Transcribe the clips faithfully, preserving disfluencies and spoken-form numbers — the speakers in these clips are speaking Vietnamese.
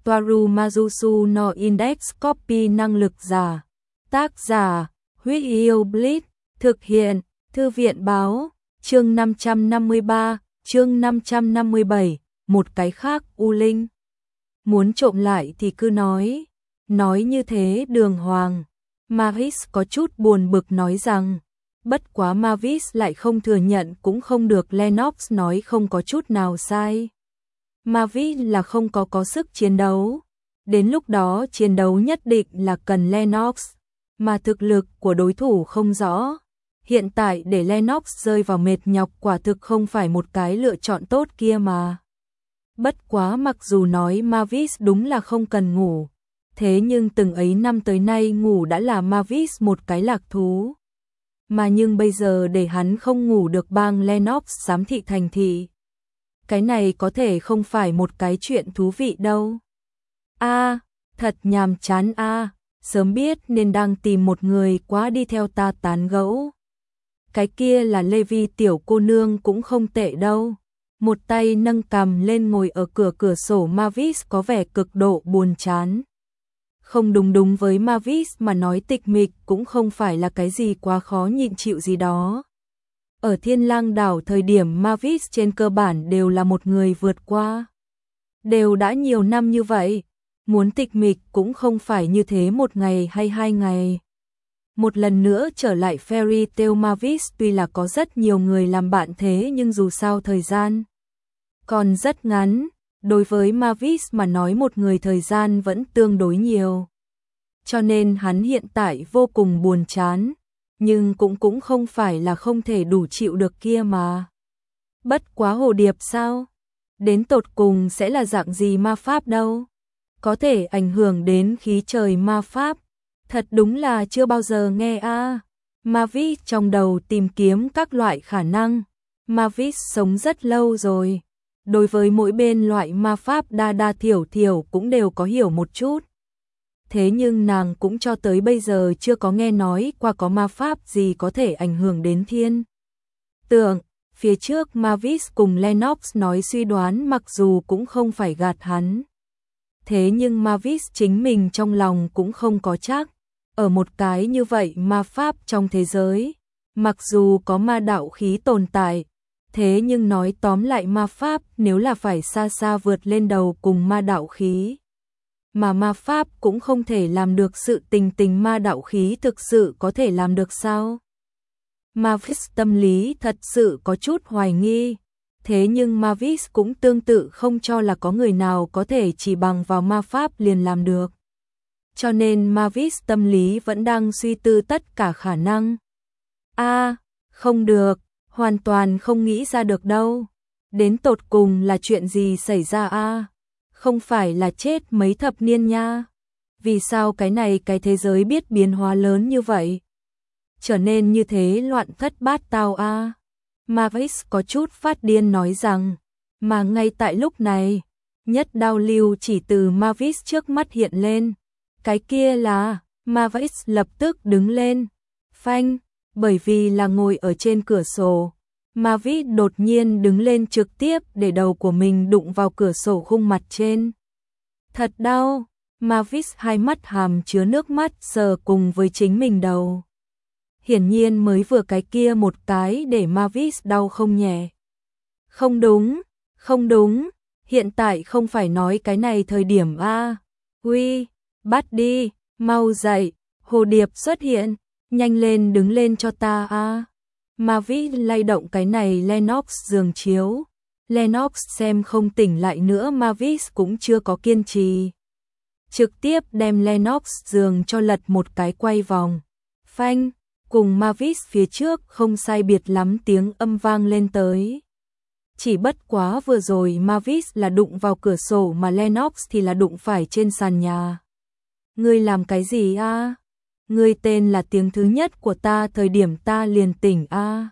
Toaru Majusu no Index Copy năng lực giả. Tác giả, Huyết Yêu Blitz, thực hiện, Thư viện báo, chương năm trăm năm mươi ba, chương năm trăm năm mươi bảy, một cái khác U Linh. Muốn trộm lại thì cứ nói, nói như thế đường hoàng. Mavis có chút buồn bực nói rằng, bất quá Mavis lại không thừa nhận cũng không được, Lennox nói không có chút nào sai. Mavis là không có có sức chiến đấu. Đến lúc đó chiến đấu nhất định là cần Lennox, mà thực lực của đối thủ không rõ. Hiện tại để Lennox rơi vào mệt nhọc quả thực không phải một cái lựa chọn tốt kia mà. Bất quá mặc dù nói Mavis đúng là không cần ngủ, thế nhưng từng ấy năm tới nay ngủ đã là Mavis một cái lạc thú. Mà nhưng bây giờ để hắn không ngủ được bang Lennox giám thị thành thị. Cái này có thể không phải một cái chuyện thú vị đâu. A, thật nhàm chán a, sớm biết nên đang tìm một người quá đi theo ta tán gẫu. Cái kia là Levi tiểu cô nương cũng không tệ đâu. Một tay nâng cằm lên ngồi ở cửa cửa sổ, Mavis có vẻ cực độ buồn chán. Không đúng đúng với Mavis mà nói tịch mịch cũng không phải là cái gì quá khó nhịn chịu gì đó. Ở Thiên Lang đảo thời điểm Mavis trên cơ bản đều là một người vượt qua. Đều đã nhiều năm như vậy, muốn tịch mịch cũng không phải như thế một ngày hay hai ngày. Một lần nữa trở lại Fairy Tail Mavis tuy là có rất nhiều người làm bạn thế nhưng dù sao thời gian còn rất ngắn, đối với Mavis mà nói một người thời gian vẫn tương đối nhiều. Cho nên hắn hiện tại vô cùng buồn chán, nhưng cũng cũng không phải là không thể đủ chịu được kia mà. Bất quá hồ điệp sao? Đến tột cùng sẽ là dạng gì ma pháp đâu? Có thể ảnh hưởng đến khí trời ma pháp. Thật đúng là chưa bao giờ nghe a. À. Mavis trong đầu tìm kiếm các loại khả năng. Mavis sống rất lâu rồi. Đối với mỗi bên loại ma pháp đa đa thiểu thiểu cũng đều có hiểu một chút. Thế nhưng nàng cũng cho tới bây giờ chưa có nghe nói qua có ma pháp gì có thể ảnh hưởng đến thiên tượng. Phía trước Mavis cùng Lennox nói suy đoán mặc dù cũng không phải gạt hắn. Thế nhưng Mavis chính mình trong lòng cũng không có chắc. Ở một cái như vậy ma pháp trong thế giới, mặc dù có ma đạo khí tồn tại, thế nhưng nói tóm lại ma pháp nếu là phải xa xa vượt lên đầu cùng ma đạo khí. Mà ma pháp cũng không thể làm được sự tình tình ma đạo khí thực sự có thể làm được sao? Mavis tâm lý thật sự có chút hoài nghi. Thế nhưng Mavis cũng tương tự không cho là có người nào có thể chỉ bằng vào ma pháp liền làm được. Cho nên Mavis tâm lý vẫn đang suy tư tất cả khả năng. A, à, không được, hoàn toàn không nghĩ ra được đâu. Đến tột cùng là chuyện gì xảy ra a? À? Không phải là chết mấy thập niên nha. Vì sao cái này cái thế giới biết biến hóa lớn như vậy? Trở nên như thế loạn thất bát tao a. À? Mavis có chút phát điên nói rằng, mà ngay tại lúc này, nhất đao lưu chỉ từ Mavis trước mắt hiện lên. Cái kia là, Mavis lập tức đứng lên, phanh, bởi vì là ngồi ở trên cửa sổ. Mavis đột nhiên đứng lên trực tiếp để đầu của mình đụng vào cửa sổ khung mặt trên. Thật đau, Mavis hai mắt hàm chứa nước mắt sờ cùng với chính mình đầu. Hiển nhiên mới vừa cái kia một cái để Mavis đau không nhẹ. Không đúng, không đúng, hiện tại không phải nói cái này thời điểm a. Huy, bắt đi, mau dậy, hồ điệp xuất hiện, nhanh lên đứng lên cho ta a. Mavis lay động cái này Lennox giường chiếu. Lennox xem không tỉnh lại nữa, Mavis cũng chưa có kiên trì. Trực tiếp đem Lennox giường cho lật một cái quay vòng. Phanh, cùng Mavis phía trước không sai biệt lắm tiếng âm vang lên tới. Chỉ bất quá vừa rồi Mavis là đụng vào cửa sổ mà Lennox thì là đụng phải trên sàn nhà. Ngươi làm cái gì a? À? Ngươi tên là tiếng thứ nhất của ta thời điểm ta liền tỉnh a. À?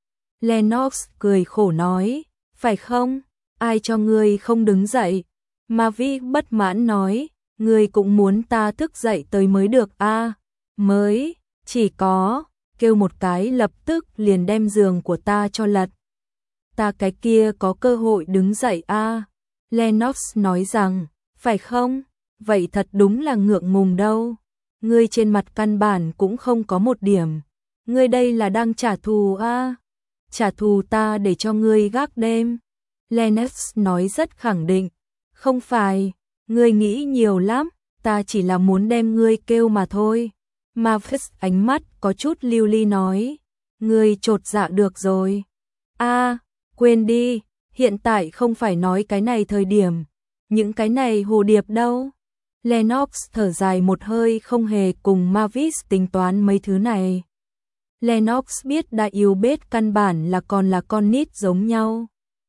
Lennox cười khổ nói, phải không? Ai cho ngươi không đứng dậy? Mavis bất mãn nói, ngươi cũng muốn ta thức dậy tới mới được a. À? Mới, chỉ có, kêu một cái lập tức liền đem giường của ta cho lật. Ta cái kia có cơ hội đứng dậy a. À? Lennox nói rằng, phải không? Vậy thật đúng là ngượng ngùng đâu. Ngươi trên mặt căn bản cũng không có một điểm. Ngươi đây là đang trả thù à? Trả thù ta để cho ngươi gác đêm. Lennox nói rất khẳng định. Không phải, ngươi nghĩ nhiều lắm, ta chỉ là muốn đem ngươi kêu mà thôi. Mavis ánh mắt có chút lưu ly nói. Ngươi chột dạ được rồi. À, quên đi, hiện tại không phải nói cái này thời điểm. Những cái này hồ điệp đâu? Lennox thở dài một hơi, không hề cùng Mavis tính toán mấy thứ này. Lennox biết đại yêu bết căn bản là còn là con nít giống nhau.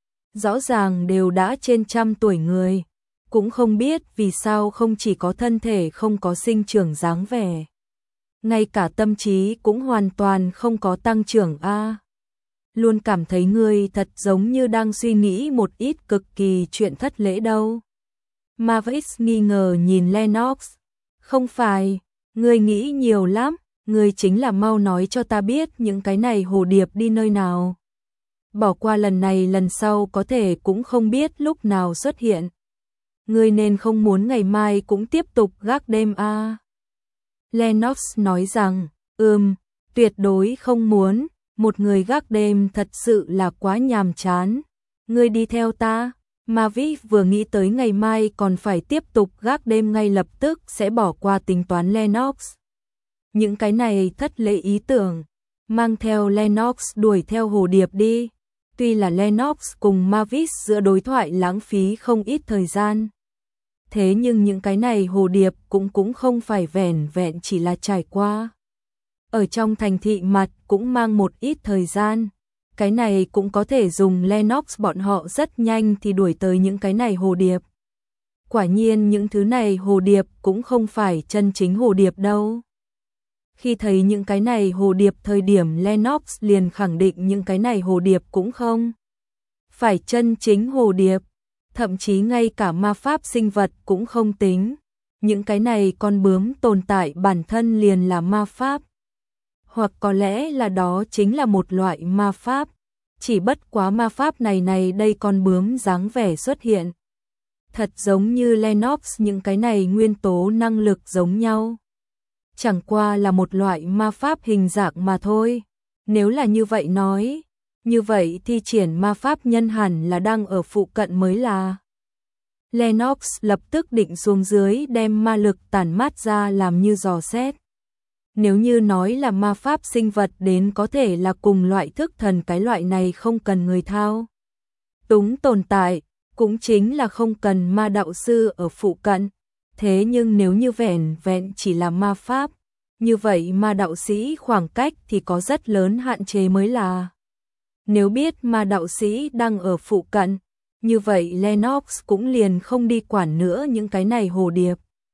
Rõ ràng đều đã trên trăm tuổi người. Cũng không biết vì sao không chỉ có thân thể không có sinh trưởng dáng vẻ. Ngay cả tâm trí cũng hoàn toàn không có tăng trưởng a. À, luôn cảm thấy ngươi thật giống như đang suy nghĩ một ít cực kỳ chuyện thất lễ đâu. Mavis nghi ngờ nhìn Lennox. Không phải, ngươi nghĩ nhiều lắm, ngươi chính là mau nói cho ta biết những cái này hồ điệp đi nơi nào. Bỏ qua lần này, lần sau có thể cũng không biết lúc nào xuất hiện. Ngươi nên không muốn ngày mai cũng tiếp tục gác đêm a. À. Lennox nói rằng, ừm, tuyệt đối không muốn, một người gác đêm thật sự là quá nhàm chán. Ngươi đi theo ta. Mavis vừa nghĩ tới ngày mai còn phải tiếp tục gác đêm ngay lập tức sẽ bỏ qua tính toán Lennox. Những cái này thất lễ ý tưởng, mang theo Lennox đuổi theo hồ điệp đi. Tuy là Lennox cùng Mavis giữa đối thoại lãng phí không ít thời gian. Thế nhưng những cái này hồ điệp cũng cũng không phải vẻn vẹn chỉ là trải qua. Ở trong thành thị mặt cũng mang một ít thời gian. Cái này cũng có thể dùng Lennox bọn họ rất nhanh thì đuổi tới những cái này hồ điệp. Quả nhiên những thứ này hồ điệp cũng không phải chân chính hồ điệp đâu. Khi thấy những cái này hồ điệp thời điểm Lennox liền khẳng định những cái này hồ điệp cũng không phải chân chính hồ điệp. Thậm chí ngay cả ma pháp sinh vật cũng không tính. Những cái này con bướm tồn tại bản thân liền là ma pháp. Hoặc có lẽ là đó chính là một loại ma pháp. Chỉ bất quá ma pháp này này đây con bướm dáng vẻ xuất hiện. Thật giống như Lennox những cái này nguyên tố năng lực giống nhau. Chẳng qua là một loại ma pháp hình dạng mà thôi. Nếu là như vậy nói, như vậy thi triển ma pháp nhân hẳn là đang ở phụ cận mới là. Lennox lập tức định xuống dưới đem ma lực tản mát ra làm như dò xét. Nếu như nói là ma pháp sinh vật đến có thể là cùng loại thức thần, cái loại này không cần người thao túng tồn tại, cũng chính là không cần ma đạo sư ở phụ cận. Thế nhưng nếu như vẻn vẹn chỉ là ma pháp, như vậy ma đạo sĩ khoảng cách thì có rất lớn hạn chế mới là. Nếu biết ma đạo sĩ đang ở phụ cận, như vậy Lennox cũng liền không đi quản nữa những cái này hồ điệp.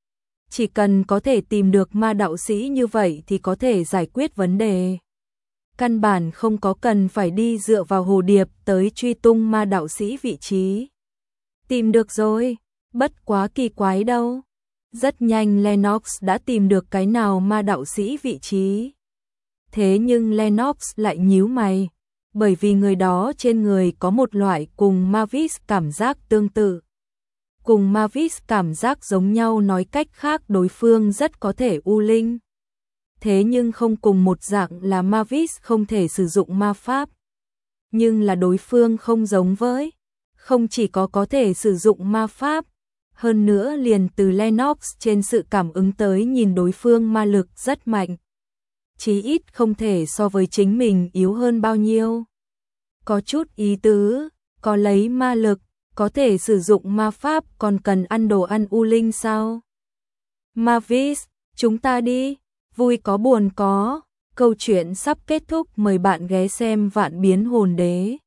Chỉ cần có thể tìm được ma đạo sĩ như vậy thì có thể giải quyết vấn đề. Căn bản không có cần phải đi dựa vào hồ điệp tới truy tung ma đạo sĩ vị trí. Tìm được rồi, bất quá kỳ quái đâu. Rất nhanh Lennox đã tìm được cái nào ma đạo sĩ vị trí. Thế nhưng Lennox lại nhíu mày, bởi vì người đó trên người có một loại cùng Mavis cảm giác tương tự. Cùng Mavis cảm giác giống nhau, nói cách khác đối phương rất có thể u linh. Thế nhưng không cùng một dạng là Mavis không thể sử dụng ma pháp. Nhưng là đối phương không giống với, không chỉ có có thể sử dụng ma pháp, hơn nữa liền từ Lennox trên sự cảm ứng tới nhìn đối phương ma lực rất mạnh. Chí ít không thể so với chính mình yếu hơn bao nhiêu. Có chút ý tứ, có lấy ma lực, có thể sử dụng ma pháp, còn cần ăn đồ ăn u linh sao? Mavis, chúng ta đi, vui có buồn có. Câu chuyện sắp kết thúc, mời bạn ghé xem Vạn Biến Hồn Đế.